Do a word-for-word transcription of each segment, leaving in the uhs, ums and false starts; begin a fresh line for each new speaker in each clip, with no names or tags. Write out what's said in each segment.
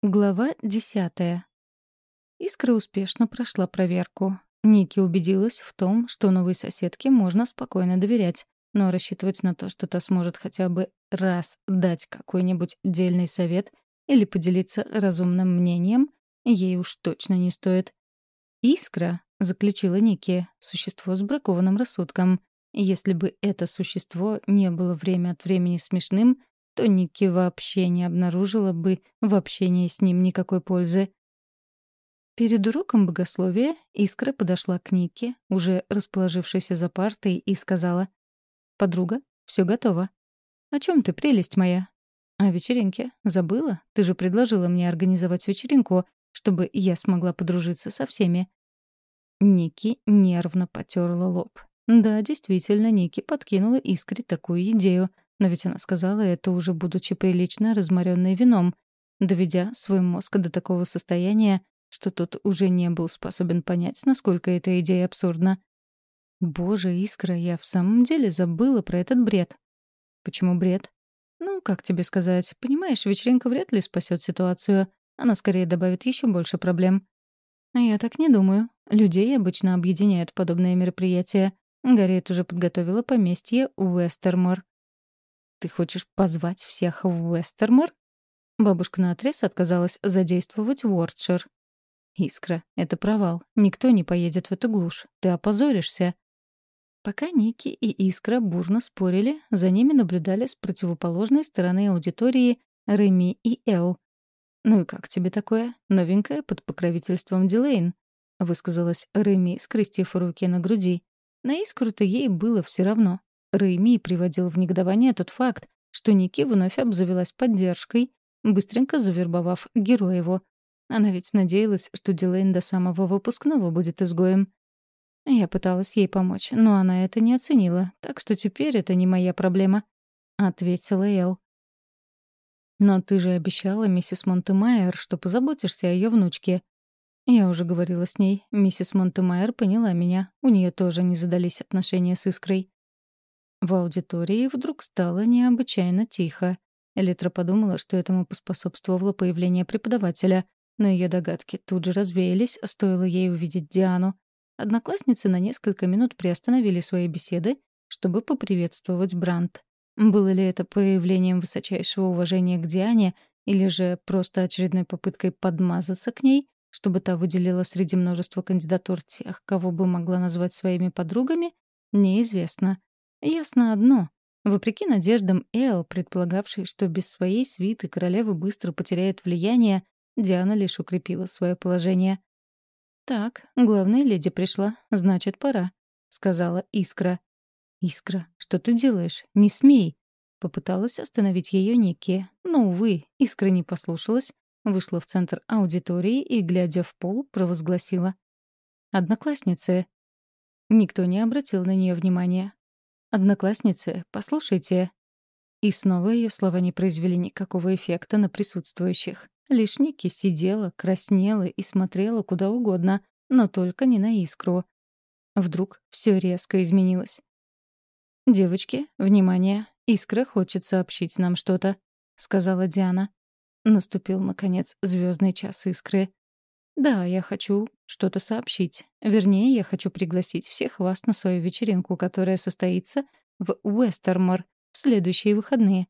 Глава десятая. Искра успешно прошла проверку. Ники убедилась в том, что новой соседке можно спокойно доверять, но рассчитывать на то, что та сможет хотя бы раз дать какой-нибудь дельный совет или поделиться разумным мнением, ей уж точно не стоит. «Искра», — заключила Ники, — существо с бракованным рассудком. И если бы это существо не было время от времени смешным, то Ники вообще не обнаружила бы в общении с ним никакой пользы. Перед уроком богословия Искра подошла к Нике, уже расположившейся за партой, и сказала: «Подруга, все готово». «О чем ты, прелесть моя?» «О вечеринке. Забыла? Ты же предложила мне организовать вечеринку, чтобы я смогла подружиться со всеми». Ники нервно потерла лоб. Да, действительно, Ники подкинула Искре такую идею, но ведь она сказала это уже будучи прилично разморенной вином, доведя свой мозг до такого состояния, что тот уже не был способен понять, насколько эта идея абсурдна. «Боже, Искра, я в самом деле забыла про этот бред». «Почему бред?» «Ну, как тебе сказать, понимаешь, вечеринка вряд ли спасет ситуацию. Она скорее добавит еще больше проблем». А я так не думаю. Людей обычно объединяют подобные мероприятия. Гарриет уже подготовила поместье Уэстермор. «Ты хочешь позвать всех в Уэстермор?» Бабушка наотрез отказалась задействовать Уордшир. «Искра, это провал. Никто не поедет в эту глушь. Ты опозоришься». Пока Ники и Искра бурно спорили, за ними наблюдали с противоположной стороны аудитории Реми и Эл. «Ну и как тебе такое? Новенькое под покровительством Дилейн», — высказалась Реми, скрестив руки на груди. На Искру-то ей было все равно. Реми приводил в негодование тот факт, что Ники вновь обзавелась поддержкой, быстренько завербовав Героеву. Она ведь надеялась, что Дилейн до самого выпускного будет изгоем. Я пыталась ей помочь, но она это не оценила, так что теперь это не моя проблема, — ответила Эл. «Но ты же обещала миссис Монтемайер, что позаботишься о ее внучке». Я уже говорила с ней. Миссис Монтемайер поняла меня. У нее тоже не задались отношения с Искрой. В аудитории вдруг стало необычайно тихо. Элитра подумала, что этому поспособствовало появление преподавателя, но ее догадки тут же развеялись, стоило ей увидеть Диану. Одноклассницы на несколько минут приостановили свои беседы, чтобы поприветствовать Брандт. Было ли это проявлением высочайшего уважения к Диане или же просто очередной попыткой подмазаться к ней, чтобы та выделила среди множества кандидатур тех, кого бы могла назвать своими подругами, неизвестно. Ясно одно. Вопреки надеждам Эл, предполагавшей, что без своей свиты королева быстро потеряет влияние, Диана лишь укрепила свое положение. «Так, главная леди пришла, значит, пора», — сказала Искра. «Искра, что ты делаешь? Не смей!» Попыталась остановить ее Ники, но, увы, Искра не послушалась, вышла в центр аудитории и, глядя в пол, провозгласила: «Одноклассницы». Никто не обратил на нее внимания. «Одноклассницы, послушайте». И снова ее слова не произвели никакого эффекта на присутствующих. Лишь Ники сидела, краснела и смотрела куда угодно, но только не на Искру. Вдруг все резко изменилось. «Девочки, внимание! Искра хочет сообщить нам что-то», — сказала Диана. Наступил, наконец, звездный час Искры. «Да, я хочу что-то сообщить. Вернее, я хочу пригласить всех вас на свою вечеринку, которая состоится в Уэстермор в следующие выходные».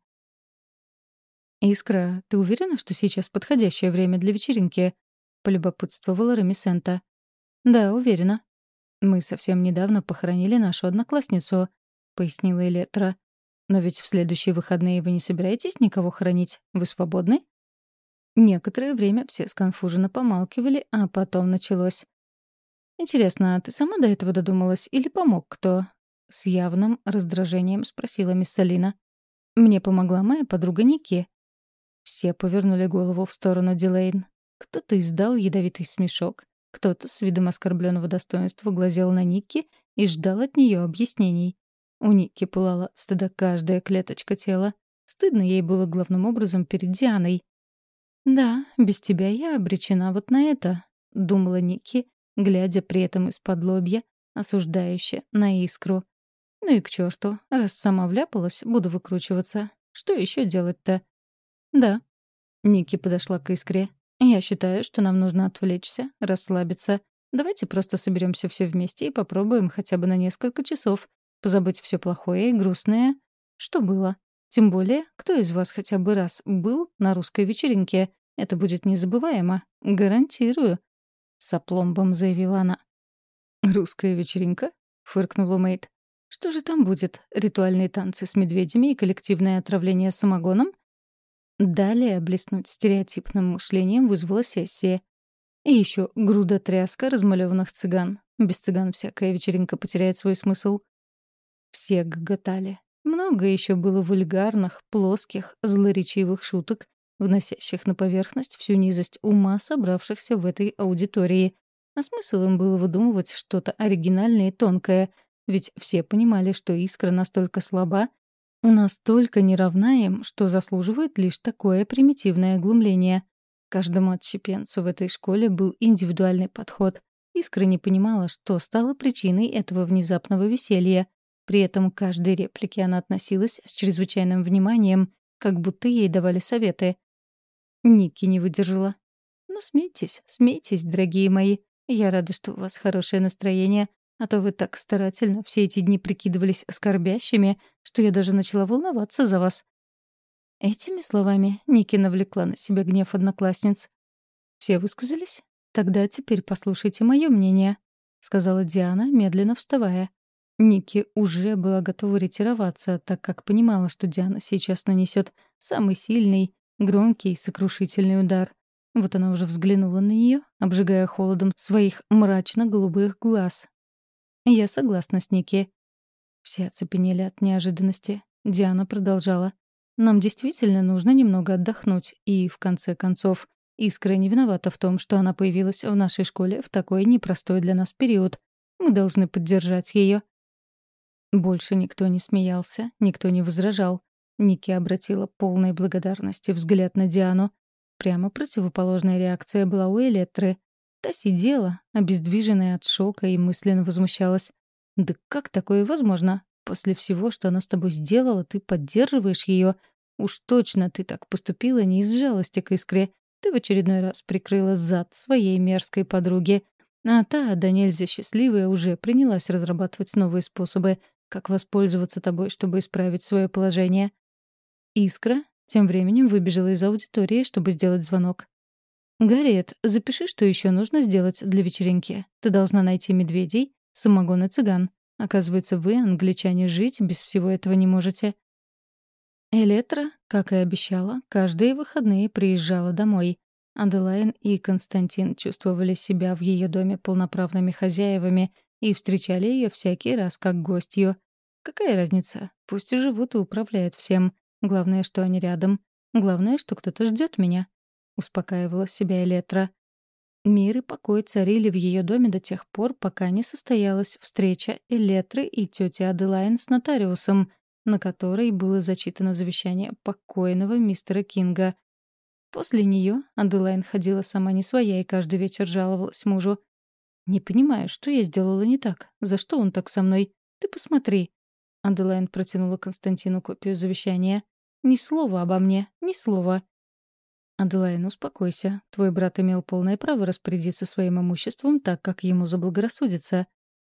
«Искра, ты уверена, что сейчас подходящее время для вечеринки?» — полюбопытствовала Ремисента. «Да, уверена. Мы совсем недавно похоронили нашу одноклассницу», — пояснила Электра. «Но ведь в следующие выходные вы не собираетесь никого хоронить? Вы свободны?» Некоторое время все сконфуженно помалкивали, а потом началось. «Интересно, а ты сама до этого додумалась или помог кто?» С явным раздражением спросила мисс Салина. «Мне помогла моя подруга Ники». Все повернули голову в сторону Дилейн. Кто-то издал ядовитый смешок, кто-то с видом оскорбленного достоинства глазел на Ники и ждал от нее объяснений. У Ники пылала от стыда каждая клеточка тела. Стыдно ей было главным образом перед Дианой. «Да, без тебя я обречена вот на это», — думала Ники, глядя при этом из-под лобья, осуждающе на Искру. «Ну и к черту, раз сама вляпалась, буду выкручиваться. Что еще делать-то?» «Да». Ники подошла к Искре. Я считаю, что нам нужно отвлечься, расслабиться. Давайте просто соберемся все вместе и попробуем хотя бы на несколько часов позабыть все плохое и грустное, что было. Тем более, кто из вас хотя бы раз был на русской вечеринке? Это будет незабываемо. Гарантирую. С опломбом заявила она. «Русская вечеринка?» — фыркнула Мэйд. «Что же там будет? Ритуальные танцы с медведями и коллективное отравление самогоном?» Далее блеснуть стереотипным мышлением вызвала сессия. И еще груда тряска размалеванных цыган. Без цыган всякая вечеринка потеряет свой смысл. Все гоготали. Много еще было вульгарных, плоских, злоречивых шуток, вносящих на поверхность всю низость ума собравшихся в этой аудитории. А смысл им было выдумывать что-то оригинальное и тонкое, ведь все понимали, что искра настолько слаба, настолько неравна им, что заслуживает лишь такое примитивное глумление. Каждому отщепенцу в этой школе был индивидуальный подход. Искра не понимала, что стало причиной этого внезапного веселья. При этом к каждой реплике она относилась с чрезвычайным вниманием, как будто ей давали советы. Ники не выдержала. «Ну, смейтесь, смейтесь, дорогие мои. Я рада, что у вас хорошее настроение, а то вы так старательно все эти дни прикидывались скорбящими, что я даже начала волноваться за вас». Этими словами Ники навлекла на себя гнев одноклассниц. «Все высказались? Тогда теперь послушайте мое мнение», — сказала Диана, медленно вставая. Ники уже была готова ретироваться, так как понимала, что Диана сейчас нанесет самый сильный, громкий, сокрушительный удар. Вот она уже взглянула на нее, обжигая холодом своих мрачно-голубых глаз. «Я согласна с Ники». Все оцепенели от неожиданности. Диана продолжала. «Нам действительно нужно немного отдохнуть, и, в конце концов, Искра не виновата в том, что она появилась в нашей школе в такой непростой для нас период. Мы должны поддержать ее». Больше никто не смеялся, никто не возражал. Ники обратила полной благодарности взгляд на Диану. Прямо противоположная реакция была у Электры. Та сидела, обездвиженная от шока, и мысленно возмущалась. «Да как такое возможно? После всего, что она с тобой сделала, ты поддерживаешь ее? Уж точно ты так поступила не из жалости к Искре. Ты в очередной раз прикрыла зад своей мерзкой подруги. А та, да нельзя счастливая, уже принялась разрабатывать новые способы, как воспользоваться тобой, чтобы исправить свое положение». Искра тем временем выбежала из аудитории, чтобы сделать звонок. «Гарриет, запиши, что еще нужно сделать для вечеринки. Ты должна найти медведей, самогон и цыган. Оказывается, вы, англичане, жить без всего этого не можете». Элетра, как и обещала, каждые выходные приезжала домой. Аделайн и Константин чувствовали себя в ее доме полноправными хозяевами и встречали ее всякий раз как гостью. Какая разница? Пусть живут и управляют всем. Главное, что они рядом. Главное, что кто-то ждет меня. Успокаивала себя Элетра. Мир и покой царили в ее доме до тех пор, пока не состоялась встреча Элетры и тети Аделайн с нотариусом, на которой было зачитано завещание покойного мистера Кинга. После нее Аделайн ходила сама не своя и каждый вечер жаловалась мужу. «Не понимаю, что я сделала не так? За что он так со мной? Ты посмотри». Аделайн протянула Константину копию завещания. «Ни слова обо мне, ни слова». «Аделайн, успокойся. Твой брат имел полное право распорядиться своим имуществом так, как ему заблагорассудится».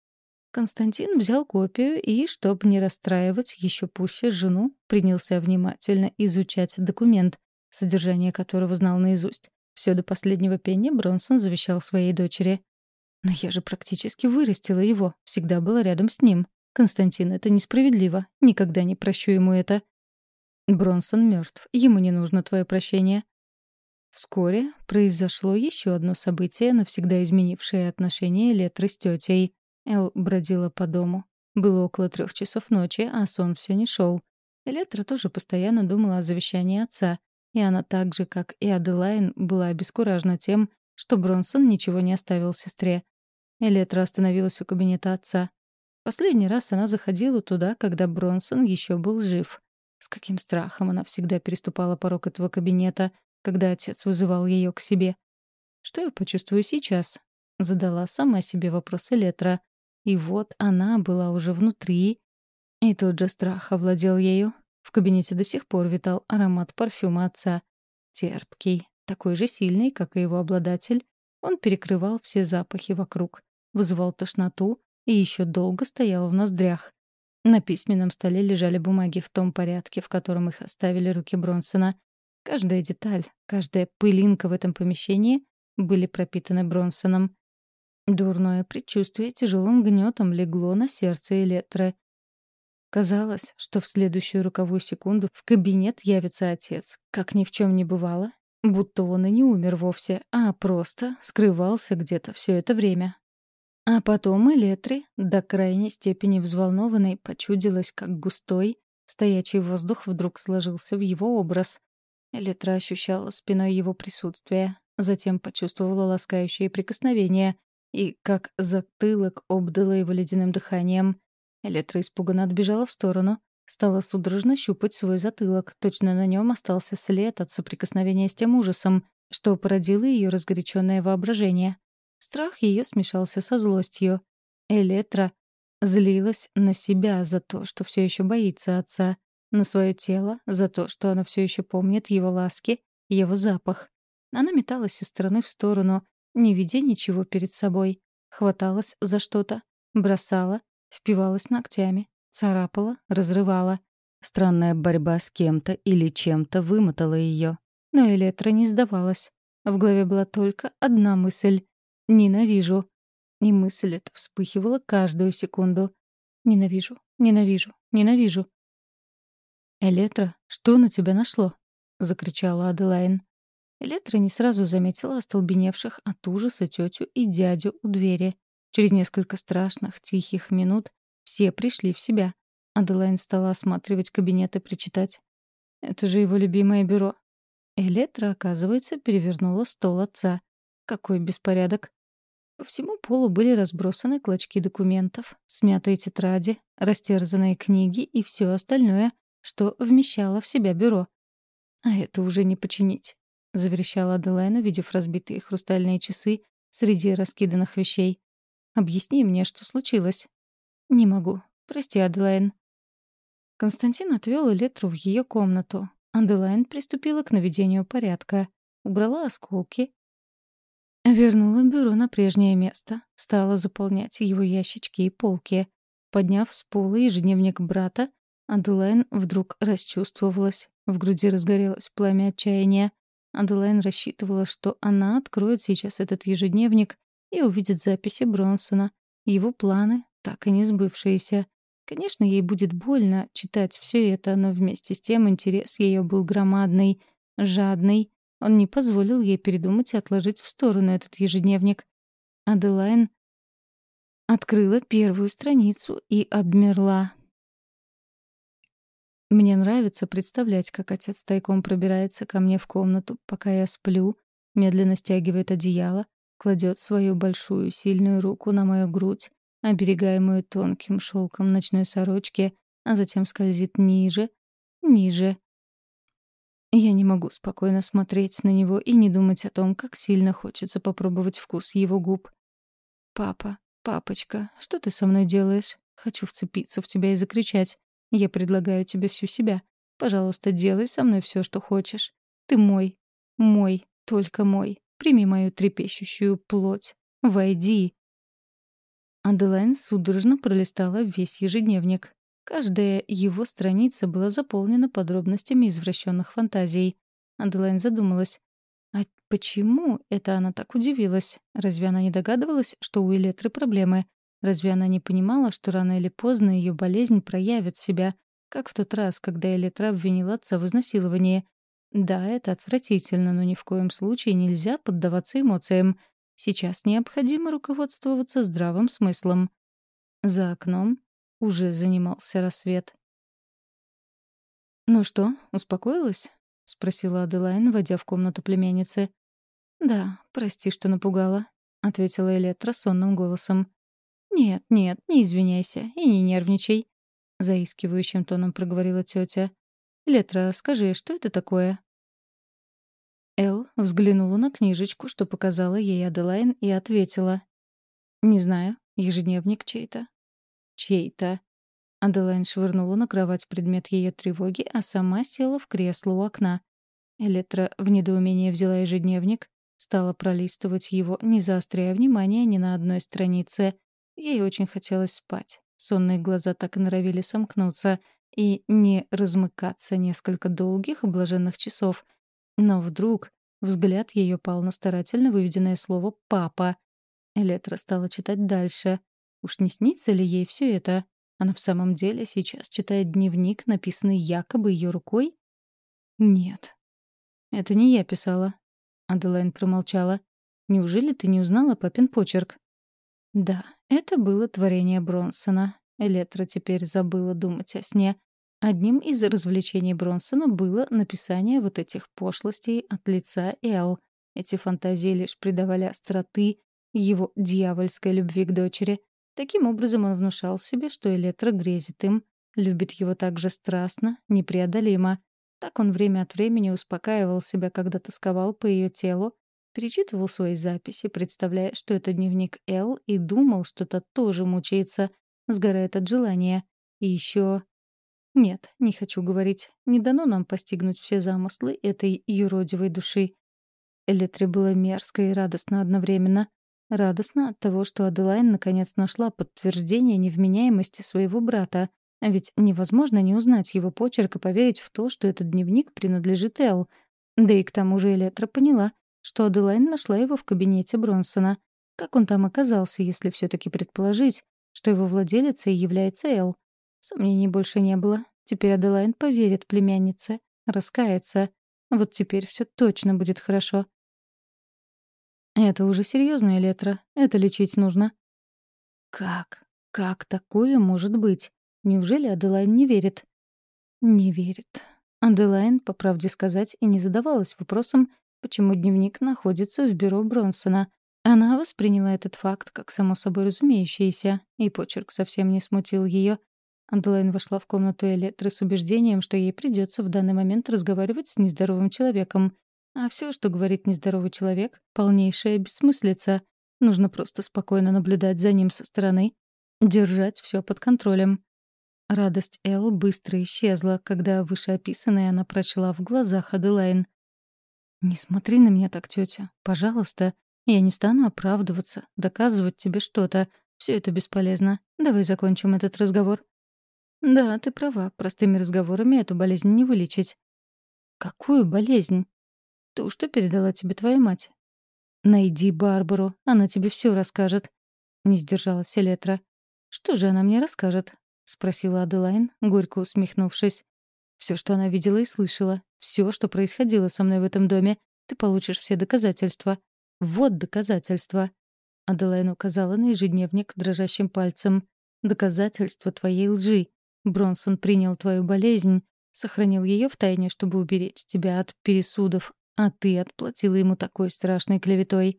Константин взял копию и, чтобы не расстраивать еще пуще жену, принялся внимательно изучать документ, содержание которого знал наизусть. Все до последнего пенни Бронсон завещал своей дочери. «Но я же практически вырастила его, всегда была рядом с ним. Константин, это несправедливо. Никогда не прощу ему это». «Бронсон мертв. Ему не нужно твое прощение». Вскоре произошло еще одно событие, навсегда изменившее отношения Летры с тетей. Эл бродила по дому. Было около трех часов ночи, а сон все не шел. Элетра тоже постоянно думала о завещании отца, и она так же, как и Аделайн, была обескуражена тем, что Бронсон ничего не оставил сестре. Элетра остановилась у кабинета отца. Последний раз она заходила туда, когда Бронсон еще был жив. С каким страхом она всегда переступала порог этого кабинета, когда отец вызывал ее к себе. «Что я почувствую сейчас?» — задала сама себе вопрос Элетра. И вот она была уже внутри, и тот же страх овладел ею. В кабинете до сих пор витал аромат парфюма отца. Терпкий, Такой же сильный, как и его обладатель, он перекрывал все запахи вокруг, вызывал тошноту и еще долго стоял в ноздрях. На письменном столе лежали бумаги в том порядке, в котором их оставили руки Бронсона. Каждая деталь, каждая пылинка в этом помещении были пропитаны Бронсоном. Дурное предчувствие тяжелым гнетом легло на сердце Элетры. Казалось, что в следующую роковую секунду в кабинет явится отец, как ни в чем не бывало, будто он и не умер вовсе, а просто скрывался где-то все это время. А потом Элетре, до крайней степени взволнованной, почудилось, как густой, стоячий воздух вдруг сложился в его образ. Элетра ощущала спиной его присутствие, затем почувствовала ласкающее прикосновение и, как затылок, обдала его ледяным дыханием. Элетра испуганно отбежала в сторону, стала судорожно щупать свой затылок. Точно на нем остался след от соприкосновения с тем ужасом, что породило ее разгоряченное воображение. Страх ее смешался со злостью. Элетра злилась на себя за то, что все еще боится отца, на свое тело за то, что она все еще помнит его ласки, его запах. Она металась из стороны в сторону, не видя ничего перед собой, хваталась за что-то, бросала, впивалась ногтями, царапала, разрывала. Странная борьба с кем-то или чем-то вымотала ее. Но Элетра не сдавалась. В голове была только одна мысль — «ненавижу». И мысль эта вспыхивала каждую секунду. «Ненавижу, ненавижу, ненавижу». «Элетра, что на тебя нашло?» — закричала Аделайн. Элетра не сразу заметила остолбеневших от ужаса тетю и дядю у двери. Через несколько страшных, тихих минут все пришли в себя. Аделайн стала осматривать кабинет и причитать. «Это же его любимое бюро». Элетра, оказывается, перевернула стол отца. Какой беспорядок. По всему полу были разбросаны клочки документов, смятые тетради, растерзанные книги и все остальное, что вмещало в себя бюро. «А это уже не починить», — заверещала Аделайн, увидев разбитые хрустальные часы среди раскиданных вещей. «Объясни мне, что случилось». «Не могу. Прости, Аделайн». Константин отвел Элетру в ее комнату. Аделайн приступила к наведению порядка. Убрала осколки. Вернула бюро на прежнее место. Стала заполнять его ящички и полки. Подняв с пола ежедневник брата, Аделайн вдруг расчувствовалась. В груди разгорелось пламя отчаяния. Аделайн рассчитывала, что она откроет сейчас этот ежедневник и увидит записи Бронсона, его планы, так и не сбывшиеся. Конечно, ей будет больно читать все это, но вместе с тем интерес ее был громадный, жадный. Он не позволил ей передумать и отложить в сторону этот ежедневник. Аделайн открыла первую страницу и обмерла. Мне нравится представлять, как отец тайком пробирается ко мне в комнату, пока я сплю, медленно стягивает одеяло, кладет свою большую сильную руку на мою грудь, оберегаемую тонким шелком ночной сорочки, а затем скользит ниже, ниже. Я не могу спокойно смотреть на него и не думать о том, как сильно хочется попробовать вкус его губ. «Папа, папочка, что ты со мной делаешь? Хочу вцепиться в тебя и закричать. Я предлагаю тебе всю себя. Пожалуйста, делай со мной все, что хочешь. Ты мой, мой, только мой. Прими мою трепещущую плоть. Войди». Аделайн судорожно пролистала весь ежедневник. Каждая его страница была заполнена подробностями извращенных фантазий. Аделайн задумалась. А почему это она так удивилась? Разве она не догадывалась, что у Элетры проблемы? Разве она не понимала, что рано или поздно ее болезнь проявит себя, как в тот раз, когда Элетра обвинила отца в изнасиловании? Да, это отвратительно, но ни в коем случае нельзя поддаваться эмоциям. Сейчас необходимо руководствоваться здравым смыслом. За окном уже занимался рассвет. «Ну что, успокоилась?» — спросила Аделайн, войдя в комнату племянницы. «Да, прости, что напугала», — ответила Элетра сонным голосом. «Нет, нет, не извиняйся и не нервничай», — заискивающим тоном проговорила тетя. «Элетра, скажи, что это такое?» Эл взглянула на книжечку, что показала ей Аделайн, и ответила. «Не знаю, ежедневник чей-то». «Чей-то». Аделайн швырнула на кровать предмет ее тревоги, а сама села в кресло у окна. Электра в недоумении взяла ежедневник, стала пролистывать его, не заостряя внимания ни на одной странице. Ей очень хотелось спать. Сонные глаза так и норовили сомкнуться и не размыкаться несколько долгих и блаженных часов. Но вдруг взгляд ее пал на старательно выведенное слово «папа». Электра стала читать дальше. Уж не снится ли ей все это? Она в самом деле сейчас читает дневник, написанный якобы ее рукой? Нет, это не я писала. Аделайн промолчала. Неужели ты не узнала папин почерк? Да, это было творение Бронсона. Электра теперь забыла думать о сне. Одним из развлечений Бронсона было написание вот этих пошлостей от лица Эл. Эти фантазии лишь придавали остроты его дьявольской любви к дочери. Таким образом он внушал себе, что Электра грезит им, любит его так же страстно, непреодолимо. Так он время от времени успокаивал себя, когда тосковал по ее телу, перечитывал свои записи, представляя, что это дневник Эл, и думал, что тот тоже мучается, сгорает от желания. И еще... Нет, не хочу говорить. Не дано нам постигнуть все замыслы этой юродивой души. Электре было мерзко и радостно одновременно. Радостно от того, что Аделайн наконец нашла подтверждение невменяемости своего брата. А ведь невозможно не узнать его почерк и поверить в то, что этот дневник принадлежит Эл. Да и к тому же Электра поняла, что Аделайн нашла его в кабинете Бронсона. Как он там оказался, если все-таки предположить, что его владелицей является Эл? Сомнений больше не было. Теперь Аделайн поверит племяннице, раскается. Вот теперь все точно будет хорошо. Это уже серьезная Электра. Это лечить нужно. Как? Как такое может быть? Неужели Аделайн не верит? Не верит. Аделайн, по правде сказать, и не задавалась вопросом, почему дневник находится в бюро Бронсона. Она восприняла этот факт как само собой разумеющееся, и почерк совсем не смутил ее. Аделайн вошла в комнату Электры с убеждением, что ей придется в данный момент разговаривать с нездоровым человеком. А все, что говорит нездоровый человек, — полнейшая бессмыслица. Нужно просто спокойно наблюдать за ним со стороны, держать все под контролем. Радость Эл быстро исчезла, когда вышеописанное она прочла в глазах Аделайн. «Не смотри на меня так, тетя. Пожалуйста. Я не стану оправдываться, доказывать тебе что-то. Все это бесполезно. Давай закончим этот разговор». «Да, ты права. Простыми разговорами эту болезнь не вылечить». «Какую болезнь?» «Ту, что передала тебе твоя мать». «Найди Барбару. Она тебе все расскажет». Не сдержалась Электра. «Что же она мне расскажет?» — спросила Аделайн, горько усмехнувшись. «Все, что она видела и слышала. Все, что происходило со мной в этом доме. Ты получишь все доказательства. Вот доказательства». Аделайн указала на ежедневник дрожащим пальцем. «Доказательства твоей лжи. Бронсон принял твою болезнь, сохранил ее в тайне, чтобы уберечь тебя от пересудов, а ты отплатила ему такой страшной клеветой».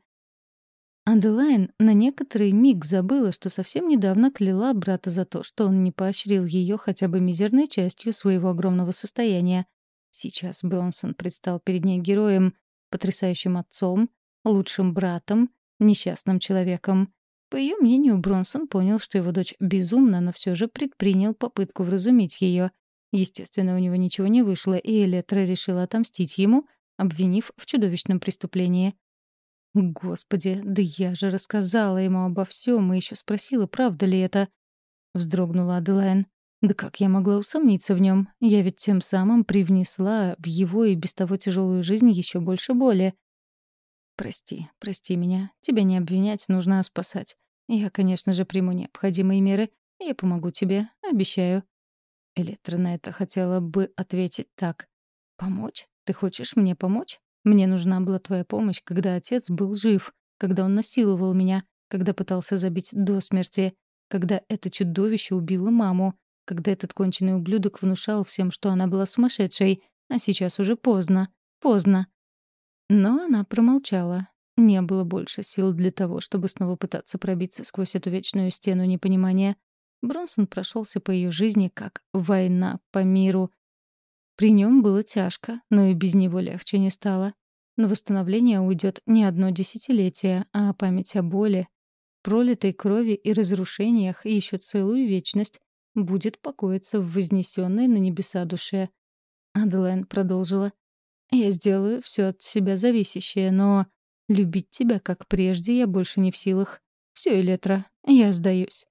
Аделайн на некоторый миг забыла, что совсем недавно кляла брата за то, что он не поощрил ее хотя бы мизерной частью своего огромного состояния. Сейчас Бронсон предстал перед ней героем, потрясающим отцом, лучшим братом, несчастным человеком. По ее мнению, Бронсон понял, что его дочь безумна, но все же предпринял попытку вразумить ее. Естественно, у него ничего не вышло, и Электра решила отомстить ему, обвинив в чудовищном преступлении. «Господи, да я же рассказала ему обо всем и еще спросила, правда ли это?» — вздрогнула Аделайн. «Да как я могла усомниться в нем? Я ведь тем самым привнесла в его и без того тяжелую жизнь еще больше боли». «Прости, прости меня. Тебя не обвинять, нужно спасать. Я, конечно же, приму необходимые меры. Я помогу тебе, обещаю». Электра на это хотела бы ответить так. «Помочь? Ты хочешь мне помочь? Мне нужна была твоя помощь, когда отец был жив, когда он насиловал меня, когда пытался забить до смерти, когда это чудовище убило маму, когда этот конченый ублюдок внушал всем, что она была сумасшедшей, а сейчас уже поздно, поздно». Но она промолчала. Не было больше сил для того, чтобы снова пытаться пробиться сквозь эту вечную стену непонимания. Бронсон прошелся по ее жизни как война по миру. При нем было тяжко, но и без него легче не стало. На восстановление уйдет не одно десятилетие, а память о боли, пролитой крови и разрушениях и еще целую вечность будет покоиться в вознесенной на небеса душе. Аделайн продолжила. Я сделаю все от себя зависящее, но любить тебя, как прежде, я больше не в силах. Все, Элетра, я сдаюсь».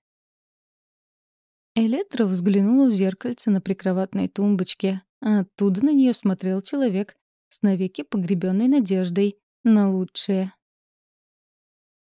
Элетра взглянула в зеркальце на прикроватной тумбочке, а оттуда на нее смотрел человек с навеки погребенной надеждой на лучшее.